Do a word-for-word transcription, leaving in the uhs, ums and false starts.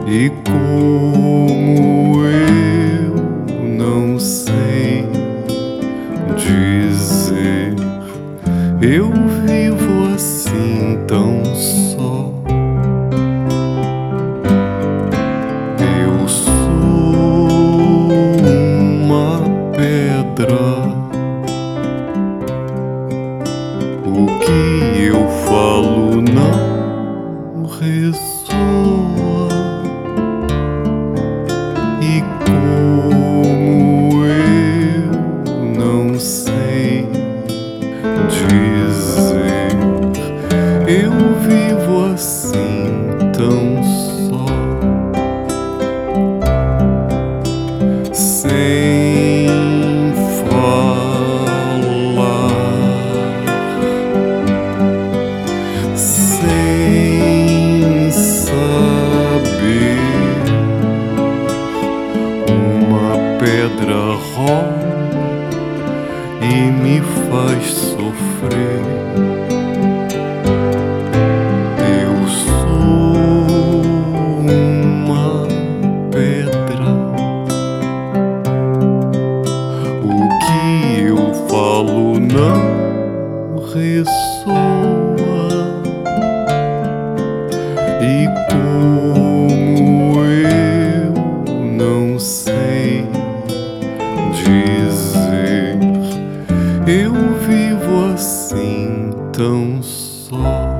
E como eu não sei dizer, eu vivo assim tão só. Eu sou uma pedra. O que eu falo não ressoa. E como eu não sei dizer, eu vivo assim tão só, sem falar, sem saber. Uma pedra rola e me faz sofrer. Eu sou uma pedra. O que eu falo não ressoa. E como eu não sei dizer, eu vivo assim tão só.